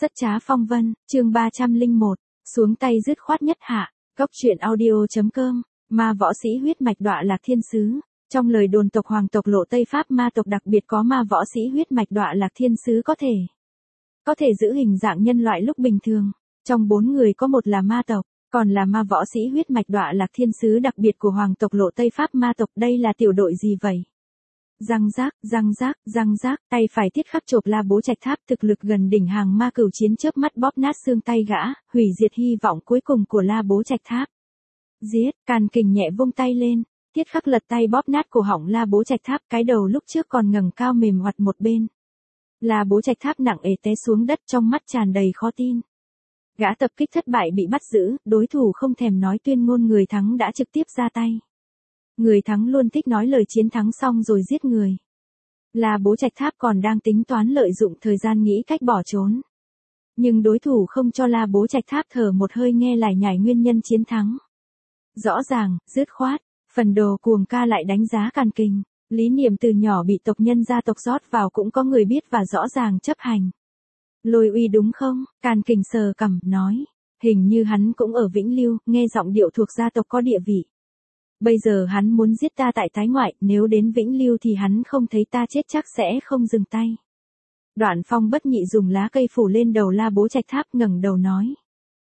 Rất trá phong vân, chương 301, xuống tay dứt khoát nhất hạ, góc truyện audio.com, ma võ sĩ huyết mạch đọa lạc thiên sứ. Trong lời đồn tộc hoàng tộc lộ Tây Pháp ma tộc đặc biệt có ma võ sĩ huyết mạch đọa lạc thiên sứ có thể giữ hình dạng nhân loại lúc bình thường. Trong 4 người có một là ma tộc, còn là ma võ sĩ huyết mạch đọa lạc thiên sứ đặc biệt của hoàng tộc lộ Tây Pháp ma tộc. Đây là tiểu đội gì vậy? Răng rác, tay phải thiết khắc chộp La Bố Trạch Tháp, thực lực gần đỉnh hàng ma cửu chiến, chớp mắt bóp nát xương tay gã, hủy diệt hy vọng cuối cùng của La Bố Trạch Tháp. Giết, Càn Kình nhẹ vung tay lên, thiết khắc lật tay bóp nát cổ họng La Bố Trạch Tháp, cái đầu lúc trước còn ngẩng cao mềm oặt một bên. La Bố Trạch Tháp nặng ề té xuống đất, trong mắt tràn đầy khó tin. Gã tập kích thất bại bị bắt giữ, đối thủ không thèm nói tuyên ngôn, người thắng đã trực tiếp ra tay. Người thắng luôn thích nói lời chiến thắng xong rồi giết người. La Bố Trạch Tháp còn đang tính toán lợi dụng thời gian nghĩ cách bỏ trốn. Nhưng đối thủ không cho La Bố Trạch Tháp thở một hơi nghe lải nhải nguyên nhân chiến thắng. Rõ ràng, dứt khoát, phần đồ cuồng ca lại đánh giá Càn Kình. Lý niệm từ nhỏ bị tộc nhân gia tộc rót vào cũng có người biết và rõ ràng chấp hành. Lôi uy đúng không? Càn Kình sờ cằm, nói. Hình như hắn cũng ở Vĩnh Lưu, nghe giọng điệu thuộc gia tộc có địa vị. Bây giờ hắn muốn giết ta tại Thái Ngoại, nếu đến Vĩnh Lưu thì hắn không thấy ta chết chắc sẽ không dừng tay. Đoạn Phong bất nhị dùng lá cây phủ lên đầu La Bố Trạch Tháp, ngẩng đầu nói.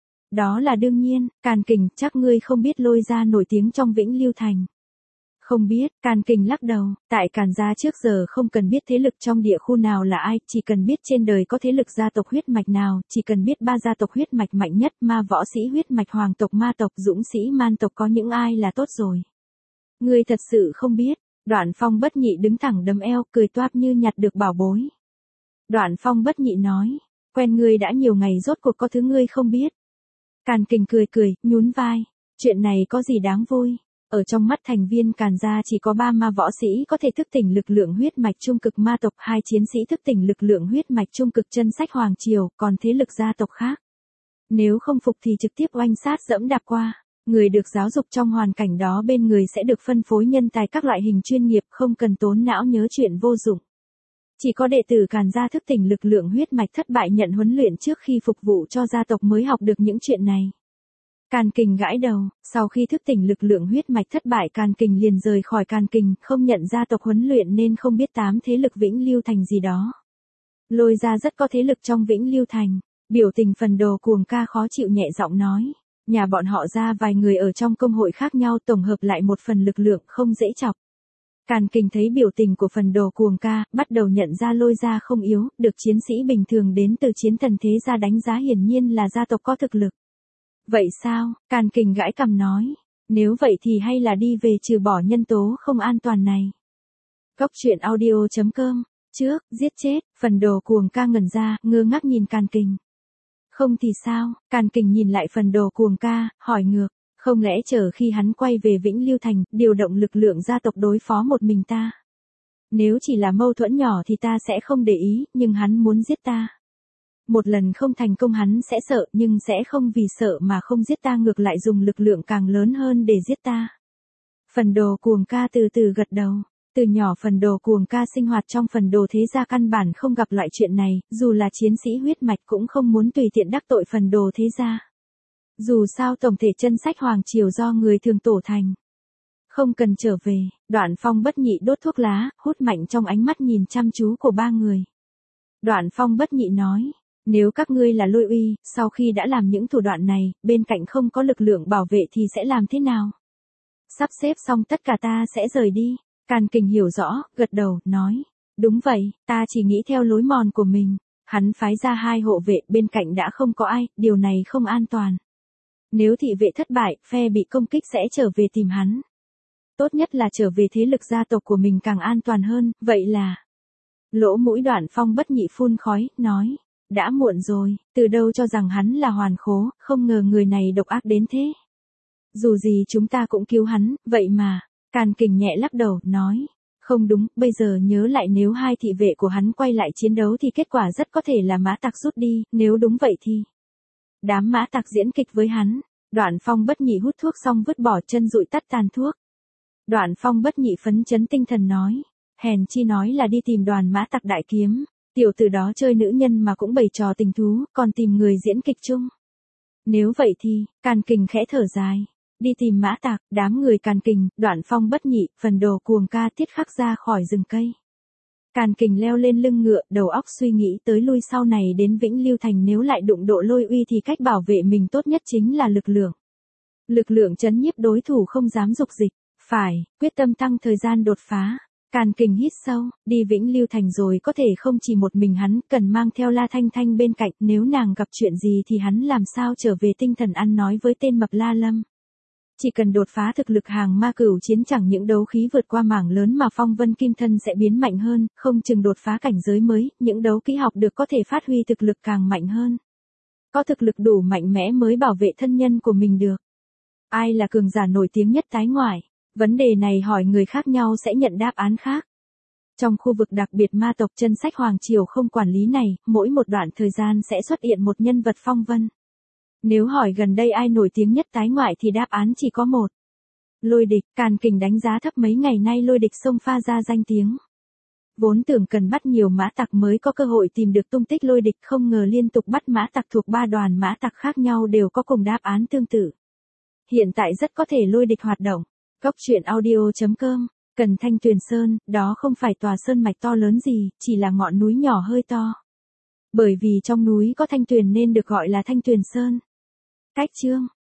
Đó là đương nhiên, Càn Kình, chắc ngươi không biết Lôi gia nổi tiếng trong Vĩnh Lưu thành. Không biết, Càn Kình lắc đầu, tại Càn gia trước giờ không cần biết thế lực trong địa khu nào là ai, chỉ cần biết trên đời có thế lực gia tộc huyết mạch nào, chỉ cần biết 3 gia tộc huyết mạch mạnh nhất, ma võ sĩ huyết mạch, hoàng tộc, ma tộc, dũng sĩ man tộc có những ai là tốt rồi. Ngươi thật sự không biết. Đoạn Phong bất nhị đứng thẳng đấm eo, cười toát như nhặt được bảo bối. Đoạn Phong bất nhị nói, quen ngươi đã nhiều ngày rốt cuộc có thứ ngươi không biết. Càn Kình cười, nhún vai, chuyện này có gì đáng vui. Ở trong mắt thành viên Càn gia chỉ có 3 ma võ sĩ có thể thức tỉnh lực lượng huyết mạch trung cực ma tộc, 2 chiến sĩ thức tỉnh lực lượng huyết mạch trung cực chân sách hoàng triều, còn thế lực gia tộc khác. Nếu không phục thì trực tiếp oanh sát dẫm đạp qua. Người được giáo dục trong hoàn cảnh đó bên người sẽ được phân phối nhân tài các loại hình chuyên nghiệp, không cần tốn não nhớ chuyện vô dụng. Chỉ có đệ tử Càn gia thức tỉnh lực lượng huyết mạch thất bại nhận huấn luyện trước khi phục vụ cho gia tộc mới học được những chuyện này. Càn Kình gãi đầu, sau khi thức tỉnh lực lượng huyết mạch thất bại Càn Kình liền rời khỏi Càn Kình, không nhận gia tộc huấn luyện nên không biết 8 thế lực Vĩnh Lưu thành gì đó. Lôi gia rất có thế lực trong Vĩnh Lưu thành. Biểu tình phần đồ cuồng ca khó chịu nhẹ giọng nói. Nhà bọn họ ra vài người ở trong công hội khác nhau tổng hợp lại một phần lực lượng không dễ chọc. Càn Kình thấy biểu tình của phần đồ cuồng ca, bắt đầu nhận ra Lôi gia không yếu, được chiến sĩ bình thường đến từ chiến thần thế gia đánh giá hiển nhiên là gia tộc có thực lực. Vậy sao? Càn Kình gãi cằm nói. Nếu vậy thì hay là đi về trừ bỏ nhân tố không an toàn này. Góc truyện audio.com, trước, giết chết, phần đồ cuồng ca ngẩn ra, ngơ ngác nhìn Càn Kình. Không thì sao? Càn Kình nhìn lại phần đồ cuồng ca, hỏi ngược. Không lẽ chờ khi hắn quay về Vĩnh Lưu thành, điều động lực lượng gia tộc đối phó một mình ta? Nếu chỉ là mâu thuẫn nhỏ thì ta sẽ không để ý, nhưng hắn muốn giết ta. Một lần không thành công hắn sẽ sợ, nhưng sẽ không vì sợ mà không giết ta, ngược lại dùng lực lượng càng lớn hơn để giết ta. Phần đồ cuồng ca từ từ gật đầu. Từ nhỏ phần đồ cuồng ca sinh hoạt trong phần đồ thế gia căn bản không gặp loại chuyện này, dù là chiến sĩ huyết mạch cũng không muốn tùy tiện đắc tội phần đồ thế gia. Dù sao tổng thể chân sách hoàng triều do người thường tổ thành. Không cần trở về, Đoạn Phong bất nhị đốt thuốc lá, hút mạnh trong ánh mắt nhìn chăm chú của 3 người. Đoạn Phong bất nhị nói, nếu các ngươi là Lôi uy, sau khi đã làm những thủ đoạn này, bên cạnh không có lực lượng bảo vệ thì sẽ làm thế nào? Sắp xếp xong tất cả ta sẽ rời đi. Càn Kình hiểu rõ, gật đầu, nói. Đúng vậy, ta chỉ nghĩ theo lối mòn của mình. Hắn phái ra 2 hộ vệ, bên cạnh đã không có ai, điều này không an toàn. Nếu thị vệ thất bại, phe bị công kích sẽ trở về tìm hắn. Tốt nhất là trở về thế lực gia tộc của mình càng an toàn hơn, vậy là... Lỗ mũi Đoạn Phong bất nhị phun khói, nói. Đã muộn rồi, từ đâu cho rằng hắn là hoàn khố, không ngờ người này độc ác đến thế. Dù gì chúng ta cũng cứu hắn, vậy mà. Càn Kình nhẹ lắc đầu, nói. Không đúng, bây giờ nhớ lại nếu 2 thị vệ của hắn quay lại chiến đấu thì kết quả rất có thể là mã tặc rút đi, nếu đúng vậy thì. Đám mã tặc diễn kịch với hắn. Đoạn Phong bất nhị hút thuốc xong vứt bỏ chân dụi tắt tàn thuốc. Đoạn Phong bất nhị phấn chấn tinh thần nói. Hèn chi nói là đi tìm đoàn mã tặc đại kiếm. Tiểu tử đó chơi nữ nhân mà cũng bày trò tình thú, còn tìm người diễn kịch chung. Nếu vậy thì, Càn Kình khẽ thở dài. Đi tìm Mã Tạc, đám người Càn Kình, Đoạn Phong bất nhị, phần đồ cuồng ca tiết khắc ra khỏi rừng cây. Càn Kình leo lên lưng ngựa, đầu óc suy nghĩ tới lui sau này đến Vĩnh Lưu Thành, nếu lại đụng độ Lôi Uy thì cách bảo vệ mình tốt nhất chính là lực lượng. Lực lượng trấn nhiếp đối thủ không dám dục dịch, phải, quyết tâm tăng thời gian đột phá. Càn Kình hít sâu, đi Vĩnh Lưu Thành rồi có thể không chỉ một mình hắn, cần mang theo La Thanh Thanh bên cạnh, nếu nàng gặp chuyện gì thì hắn làm sao trở về tinh thần ăn nói với tên mập La Lâm. Chỉ cần đột phá thực lực hàng ma cửu chiến, chẳng những đấu khí vượt qua mảng lớn mà phong vân kim thân sẽ biến mạnh hơn, không chừng đột phá cảnh giới mới, những đấu kỹ học được có thể phát huy thực lực càng mạnh hơn. Có thực lực đủ mạnh mẽ mới bảo vệ thân nhân của mình được. Ai là cường giả nổi tiếng nhất tái ngoại? Vấn đề này hỏi người khác nhau sẽ nhận đáp án khác. Trong khu vực đặc biệt ma tộc Chân Sách Hoàng Triều không quản lý này, mỗi một đoạn thời gian sẽ xuất hiện một nhân vật phong vân. Nếu hỏi gần đây ai nổi tiếng nhất tái ngoại thì đáp án chỉ có một. Lôi Địch. Càn Kình đánh giá thấp mấy ngày nay Lôi Địch xông pha ra danh tiếng. Vốn tưởng cần bắt nhiều mã tặc mới có cơ hội tìm được tung tích Lôi Địch, không ngờ liên tục bắt mã tặc thuộc 3 đoàn mã tặc khác nhau đều có cùng đáp án tương tự. Hiện tại rất có thể Lôi Địch hoạt động. Góc truyện audio.com. Cần Thanh Tuyền Sơn, đó không phải tòa sơn mạch to lớn gì, chỉ là ngọn núi nhỏ hơi to. Bởi vì trong núi có thanh tuyền nên được gọi là Thanh Tuyền Sơn. Cách chương